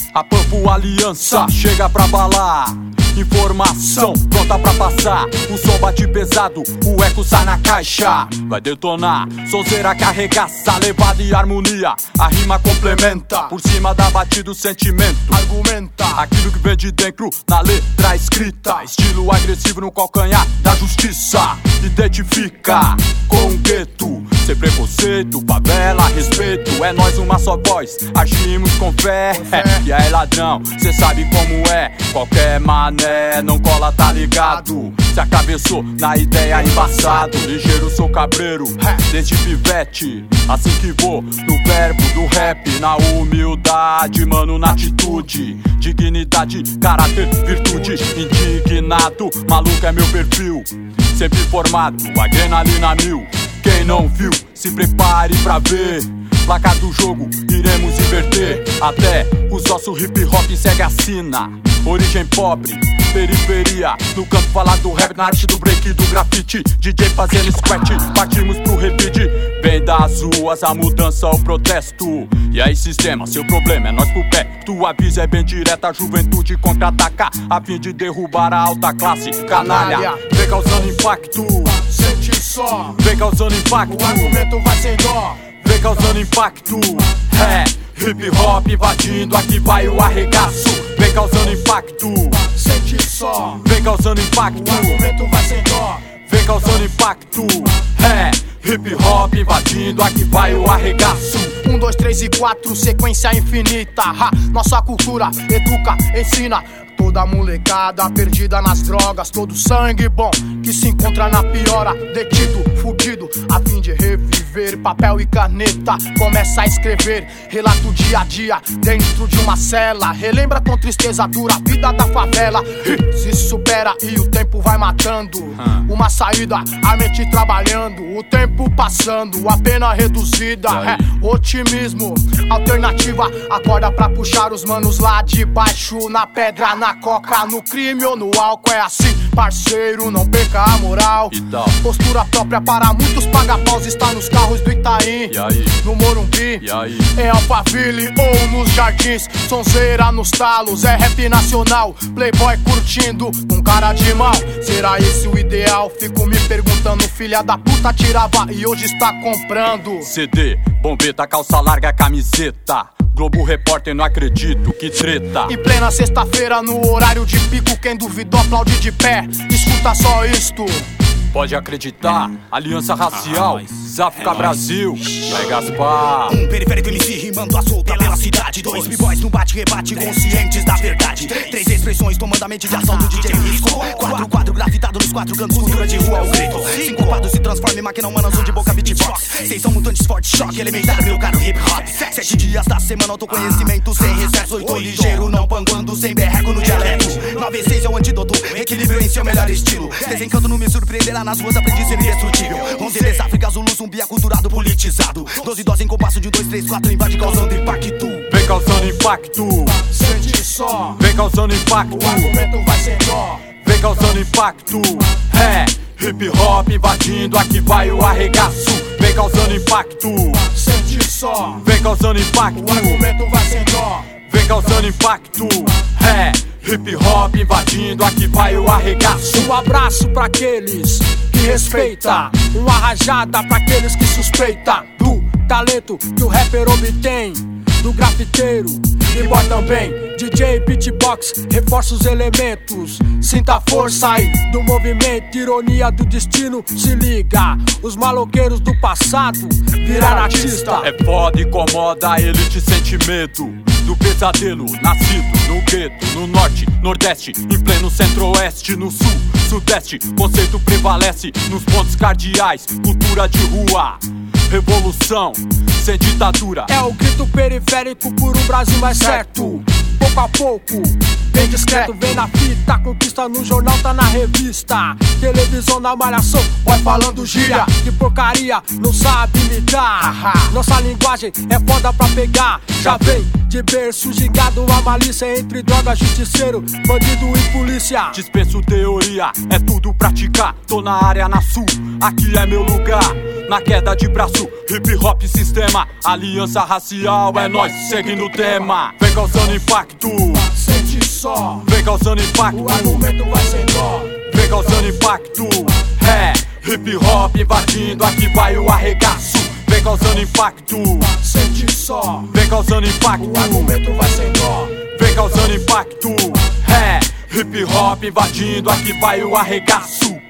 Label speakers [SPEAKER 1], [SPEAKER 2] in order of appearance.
[SPEAKER 1] A Pampo Aliança chega pra balar. Informação pronta pra passar. O som bate pesado, o eco sai na caixa. Vai detonar, sonzeira que arregaça. Levada e harmonia, a rima complementa. Por cima da batida o sentimento argumenta aquilo que vem de dentro na letra escrita. Estilo agressivo no calcanhar da justiça. Identifica com o gueto, sem preconceito, favela, respeito. É nós uma só voz, agimos com fé. E aí ladrão, cê sabe como é. Qualquer mané não cola, tá ligado? Se atravessou na ideia embaçado. Ligeiro sou cabreiro, desde pivete. Assim que vou no verbo do rap. Na humildade, mano, na atitude. Dignidade, caráter, virtude. Indignado, maluco é meu perfil. Sempre formado, adrenalina mil. Quem não viu, se prepare pra ver. Placa do jogo, iremos inverter. Até os ossos hip hop segue a sina. Origem pobre, periferia. No canto falar do rap, na arte do break, do grafite. DJ fazendo scratch, partimos pro repeat. Vem das ruas a mudança, o protesto. E aí sistema, seu problema é nós pro pé. Tua avisa é bem direta, a juventude contra-ataca. A fim de derrubar a alta classe, canalha. Vem causando impacto,
[SPEAKER 2] sente só.
[SPEAKER 1] vem causando impacto,
[SPEAKER 2] O argumento vai sem dó.
[SPEAKER 1] vem causando impacto. Hip hop invadindo, aqui vai o arregaço. Vem causando impacto,
[SPEAKER 2] Sente só.
[SPEAKER 1] vem causando impacto,
[SPEAKER 2] O argumento vai sem dó.
[SPEAKER 1] vem causando impacto. Hip hop invadindo, aqui vai o arregaço.
[SPEAKER 2] 1, 2, 3 e 4, sequência infinita. Nossa cultura educa, ensina. Toda molecada perdida nas drogas. Todo sangue bom que se encontra na piora. Detido, fudido, a fim de reviver. Papel e caneta, começa a escrever. Relato dia a dia, dentro de uma cela. Relembra com tristeza dura a vida da favela. Se supera e o tempo vai matando. Uma saída, a mente trabalhando. O tempo passando, a pena reduzida. Otimismo, alternativa. Acorda pra puxar os manos lá de baixo. Na pedra, na coca, no crime ou no álcool. É assim, parceiro, não perca a moral. Postura própria para muitos paga-paus. Está nos carros do Itaim,
[SPEAKER 1] E aí?
[SPEAKER 2] no Morumbi,
[SPEAKER 1] E aí?
[SPEAKER 2] em Alphaville ou nos jardins. Sonzeira nos talos, é rap nacional. Playboy curtindo, um cara de mal. Será esse o ideal? Fico me perguntando, filha da puta tirava e hoje está comprando.
[SPEAKER 1] CD, bombeta, calça larga, camiseta. Globo Repórter, não acredito, que treta.
[SPEAKER 2] Em plena sexta-feira, no horário de pico, quem duvidou aplaude de pé. Escuta só isto.
[SPEAKER 1] Pode acreditar, aliança racial, Zafka Brasil, é Gaspar.
[SPEAKER 3] Periférico MC rimando a solta pela cidade. 2 b-boys no bate-rebate, conscientes da verdade. 3 expressões tomando a mente de ação do DJ Risco. 4 quadro gravitado nos 4 cantos, cultura de rua é o grito. 5 quadros se transforma em máquina humana, som de boca beatbox. 6 são mutantes, forte choque, elementar, meu caro hip hop. 7 dias da semana, autoconhecimento sem recesso. 8 ligeiro, não panguando, sem berreco no dialeto. 9 e 6 é o antídoto, equilíbrio em seu melhor estilo. Desencanto não me surpreenderá, nas ruas aprendi ser indestrutível. 11 África, Zulu, zumbi, aculturado, politizado. 12 doses em compasso de 2, 3, 4, invade causando impacto.
[SPEAKER 1] Vem causando impacto,
[SPEAKER 2] Sente só.
[SPEAKER 1] vem causando impacto,
[SPEAKER 2] O argumento vai sem dó.
[SPEAKER 1] vem causando impacto. Hip hop invadindo, aqui vai o arregaço. Vem causando impacto,
[SPEAKER 2] Sente só.
[SPEAKER 1] vem causando impacto,
[SPEAKER 2] O argumento vai sem dó.
[SPEAKER 1] vem causando impacto. Hip hop invadindo, aqui vai o arregaço.
[SPEAKER 2] Um abraço pra aqueles que respeita. Uma rajada pra aqueles que suspeita do talento que o rapper obtém. Do grafiteiro, b-boy também. DJ beatbox, reforça os elementos. Sinta a força aí do movimento. Ironia do destino, se liga. Os maloqueiros do passado viraram artista.
[SPEAKER 1] É foda, incomoda, a elite sente medo do pesadelo, nascido no gueto, no norte, nordeste, em pleno centro-oeste, no sul, sudeste. Conceito prevalece nos pontos cardeais, cultura de rua, revolução sem ditadura.
[SPEAKER 2] É o grito periférico por um Brasil mais certo. Pouco a pouco, bem discreto, vem na fita. Conquista no jornal, tá na revista. Televisão na malhação, vai falando gíria. Que porcaria, não sabe imitar. Nossa linguagem é foda pra pegar. Já vem de berço gigado, a malícia entre droga, justiceiro, bandido e polícia.
[SPEAKER 1] Dispenso teoria, é tudo praticar. Tô na área na sul, aqui é meu lugar. na queda de braço, hip hop sistema, aliança racial, é nós seguindo o tema. Vem causando impacto,
[SPEAKER 2] sente só,
[SPEAKER 1] vem causando impacto,
[SPEAKER 2] o argumento vai sem dó.
[SPEAKER 1] vem causando impacto, é hip hop invadindo, aqui vai o arregaço. Vem causando impacto,
[SPEAKER 2] sente só,
[SPEAKER 1] vem causando impacto,
[SPEAKER 2] o argumento vai sem dó.
[SPEAKER 1] vem causando impacto, é hip hop invadindo, aqui vai o arregaço.